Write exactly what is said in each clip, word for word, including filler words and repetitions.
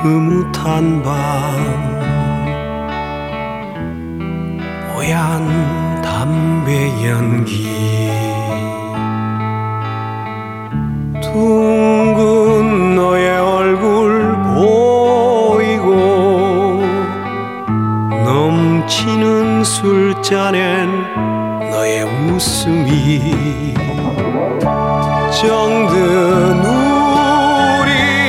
흐뭇한 밤 뽀얀 담배 연기 둥근 너의 얼굴 보이고 넘치는 술잔엔 너의 웃음이 정든 우리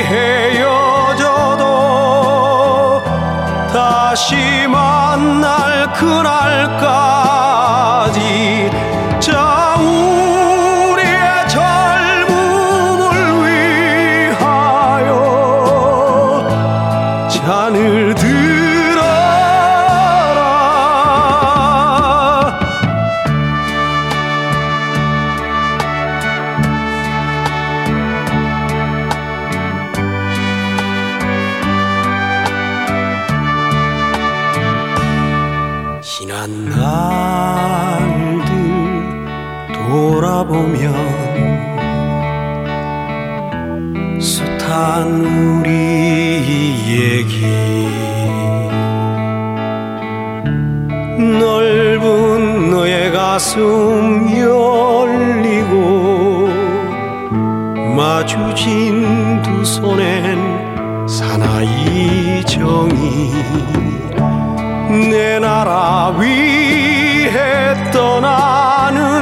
헤어져도 다시 만날 그날까지 자 우리의 젊음을 위하여 잔을 들어라. 지난 날들 돌아보면 숱한 우리 얘기 넓은 너의 가슴 열리고 마주친 두 손엔 사나이 정이 내 나라 위해 떠나는